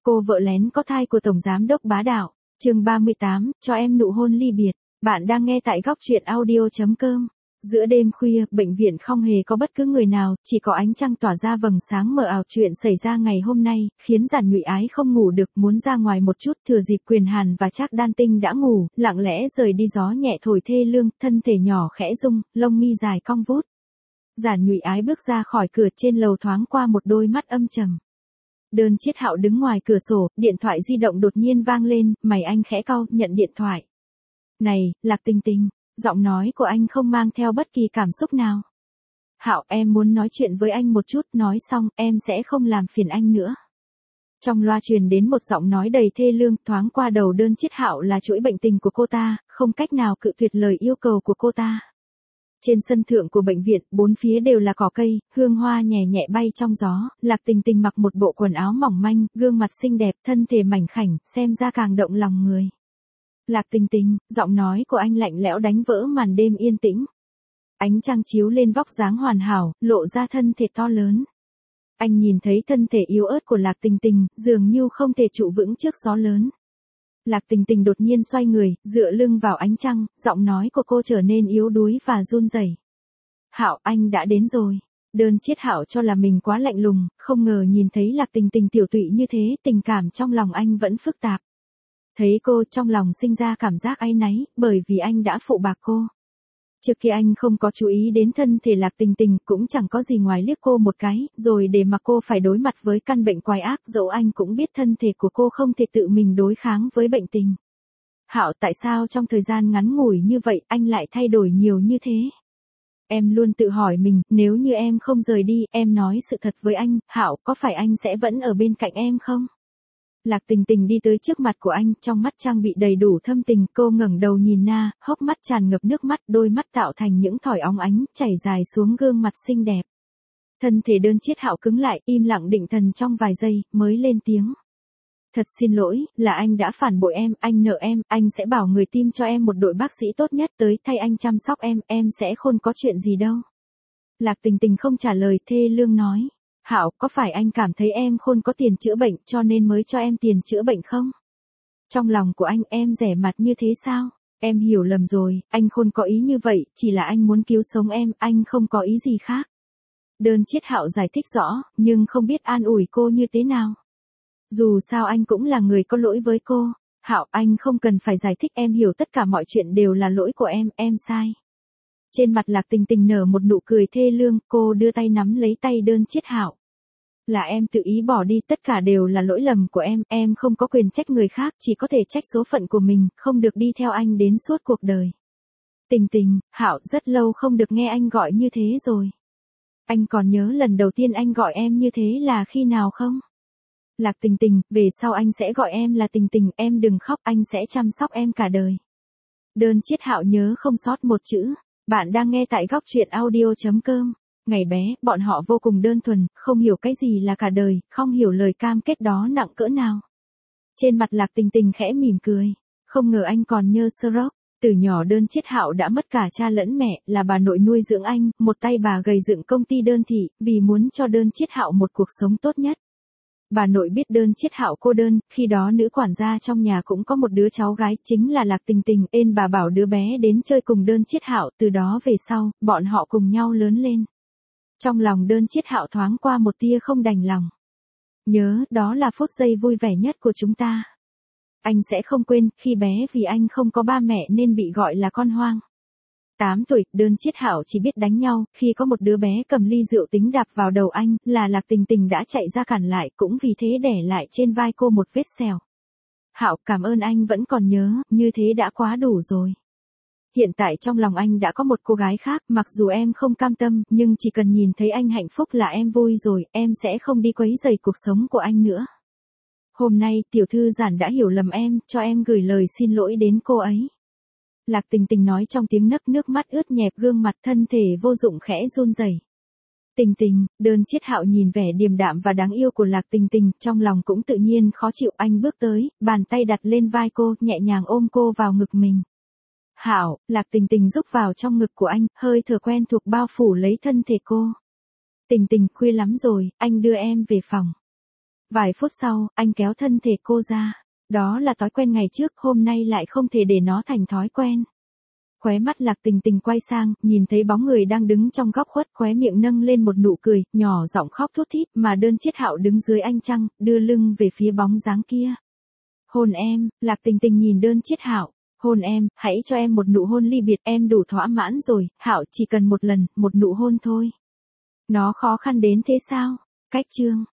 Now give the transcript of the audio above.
Cô vợ lén có thai của Tổng Giám đốc bá đạo. Chương 38, cho em nụ hôn ly biệt. Bạn đang nghe tại góc truyện audio.com. Giữa đêm khuya, bệnh viện không hề có bất cứ người nào, chỉ có ánh trăng tỏa ra vầng sáng mờ ảo. Chuyện xảy ra ngày hôm nay, khiến Giản Nhụy Ái không ngủ được, muốn ra ngoài một chút. Thừa dịp Quyền Hàn và Trác Đan Tinh đã ngủ, lặng lẽ rời đi. Gió nhẹ thổi thê lương, thân thể nhỏ khẽ rung, lông mi dài cong vút. Giản Nhụy Ái bước ra khỏi cửa, trên lầu thoáng qua một đôi mắt âm trầm. Đơn Chiết Hạo đứng ngoài cửa sổ, điện thoại di động đột nhiên vang lên, mày anh khẽ cau, nhận điện thoại. Này, Lạc Tinh Tinh, giọng nói của anh không mang theo bất kỳ cảm xúc nào. Hạo, em muốn nói chuyện với anh một chút, nói xong, em sẽ không làm phiền anh nữa. Trong loa truyền đến một giọng nói đầy thê lương, thoáng qua đầu Đơn Chiết Hạo là chuỗi bệnh tình của cô ta, không cách nào cự tuyệt lời yêu cầu của cô ta. Trên sân thượng của bệnh viện, bốn phía đều là cỏ cây, hương hoa nhẹ nhẹ bay trong gió. Lạc Tình Tình mặc một bộ quần áo mỏng manh, gương mặt xinh đẹp, thân thể mảnh khảnh, xem ra càng động lòng người. Lạc Tình Tình, giọng nói của anh lạnh lẽo đánh vỡ màn đêm yên tĩnh. Ánh trăng chiếu lên vóc dáng hoàn hảo, lộ ra thân thể to lớn. Anh nhìn thấy thân thể yếu ớt của Lạc Tình Tình, dường như không thể trụ vững trước gió lớn. Lạc Tình Tình đột nhiên xoay người, dựa lưng vào ánh trăng, giọng nói của cô trở nên yếu đuối và run rẩy. Hạo, anh đã đến rồi. Đơn Chiết Hạo cho là mình quá lạnh lùng, không ngờ nhìn thấy Lạc Tình Tình tiểu tụy như thế, tình cảm trong lòng anh vẫn phức tạp. Thấy cô, trong lòng sinh ra cảm giác áy náy, bởi vì anh đã phụ bạc cô. Trước khi anh không có chú ý đến thân thể Lạc Tình Tình, cũng chẳng có gì ngoài liếc cô một cái, rồi để mặc cô phải đối mặt với căn bệnh quái ác. Dẫu anh cũng biết thân thể của cô không thể tự mình đối kháng với bệnh tình. Hạo, tại sao trong thời gian ngắn ngủi như vậy, anh lại thay đổi nhiều như thế? Em luôn tự hỏi mình, nếu như em không rời đi, em nói sự thật với anh, Hạo, có phải anh sẽ vẫn ở bên cạnh em không? Lạc Tình Tình đi tới trước mặt của anh, trong mắt trang bị đầy đủ thâm tình. Cô ngẩng đầu nhìn na, hốc mắt tràn ngập nước mắt, đôi mắt tạo thành những thỏi óng ánh, chảy dài xuống gương mặt xinh đẹp. Thân thể Đơn Chiết Hạo cứng lại, im lặng định thần trong vài giây, mới lên tiếng. Thật xin lỗi, là anh đã phản bội em, anh nợ em, anh sẽ bảo người tim cho em một đội bác sĩ tốt nhất tới thay anh chăm sóc em sẽ không có chuyện gì đâu. Lạc Tình Tình không trả lời, thê lương nói. Hạo, có phải anh cảm thấy em không có tiền chữa bệnh cho nên mới cho em tiền chữa bệnh không? Trong lòng của anh em rẻ mặt như thế sao? Em hiểu lầm rồi, anh không có ý như vậy, chỉ là anh muốn cứu sống em, anh không có ý gì khác. Đơn Chiết Hạo giải thích rõ, nhưng không biết an ủi cô như thế nào. Dù sao anh cũng là người có lỗi với cô. Hạo, anh không cần phải giải thích, em hiểu tất cả mọi chuyện đều là lỗi của em sai. Trên mặt Lạc Tình Tình nở một nụ cười thê lương, cô đưa tay nắm lấy tay Đơn Chiết Hạo. Là em tự ý bỏ đi, tất cả đều là lỗi lầm của em không có quyền trách người khác, chỉ có thể trách số phận của mình, không được đi theo anh đến suốt cuộc đời. Tình Tình, Hạo, rất lâu không được nghe anh gọi như thế rồi. Anh còn nhớ lần đầu tiên anh gọi em như thế là khi nào không? Lạc Tình Tình, về sau anh sẽ gọi em là Tình Tình, em đừng khóc, anh sẽ chăm sóc em cả đời. Đơn Chiết Hạo nhớ không sót một chữ. Bạn đang nghe tại góc truyện audio.com. Ngày bé, bọn họ vô cùng đơn thuần, không hiểu cái gì là cả đời, không hiểu lời cam kết đó nặng cỡ nào. Trên mặt Lạc Tình Tình khẽ mỉm cười. Không ngờ anh còn nhớ Stroke. Từ nhỏ Đơn Chiết Hạo đã mất cả cha lẫn mẹ, là bà nội nuôi dưỡng anh, một tay bà gầy dựng công ty Đơn thị, vì muốn cho Đơn Chiết Hạo một cuộc sống tốt nhất. Bà nội biết Đơn Chiết Hạo cô đơn, khi đó nữ quản gia trong nhà cũng có một đứa cháu gái, chính là Lạc Tình Tình, nên bà bảo đứa bé đến chơi cùng Đơn Chiết Hạo, từ đó về sau, bọn họ cùng nhau lớn lên. Trong lòng Đơn Chiết Hạo thoáng qua một tia không đành lòng. Nhớ, đó là phút giây vui vẻ nhất của chúng ta. Anh sẽ không quên, khi bé vì anh không có ba mẹ nên bị gọi là con hoang. 8 tuổi, Đơn Chiết Hạo chỉ biết đánh nhau, khi có một đứa bé cầm ly rượu tính đạp vào đầu anh, là Lạc Tình Tình đã chạy ra cản lại, cũng vì thế đẻ lại trên vai cô một vết sẹo. Hạo, cảm ơn anh vẫn còn nhớ, như thế đã quá đủ rồi. Hiện tại trong lòng anh đã có một cô gái khác, mặc dù em không cam tâm, nhưng chỉ cần nhìn thấy anh hạnh phúc là em vui rồi, em sẽ không đi quấy rầy cuộc sống của anh nữa. Hôm nay, tiểu thư Giản đã hiểu lầm em, cho em gửi lời xin lỗi đến cô ấy. Lạc Tình Tình nói trong tiếng nấc, nước mắt ướt nhẹp gương mặt, thân thể vô dụng khẽ run rẩy. Tình Tình, Đơn Chiết Hạo nhìn vẻ điềm đạm và đáng yêu của Lạc Tình Tình, trong lòng cũng tự nhiên khó chịu. Anh bước tới, bàn tay đặt lên vai cô, nhẹ nhàng ôm cô vào ngực mình. Hạo, Lạc Tình Tình rúc vào trong ngực của anh, hơi thở quen thuộc bao phủ lấy thân thể cô. Tình Tình, khuya lắm rồi, anh đưa em về phòng. Vài phút sau, anh kéo thân thể cô ra. Đó là thói quen ngày trước, hôm nay lại không thể để nó thành thói quen. Khóe mắt Lạc Tình Tình quay sang, nhìn thấy bóng người đang đứng trong góc khuất, khóe miệng nâng lên một nụ cười, nhỏ giọng khóc thút thít, mà Đơn Chiết Hạo đứng dưới ánh trăng, đưa lưng về phía bóng dáng kia. Hôn em, Lạc Tình Tình nhìn Đơn Chiết Hạo, hôn em, hãy cho em một nụ hôn ly biệt, em đủ thỏa mãn rồi, Hạo chỉ cần một lần, một nụ hôn thôi. Nó khó khăn đến thế sao? Cách chương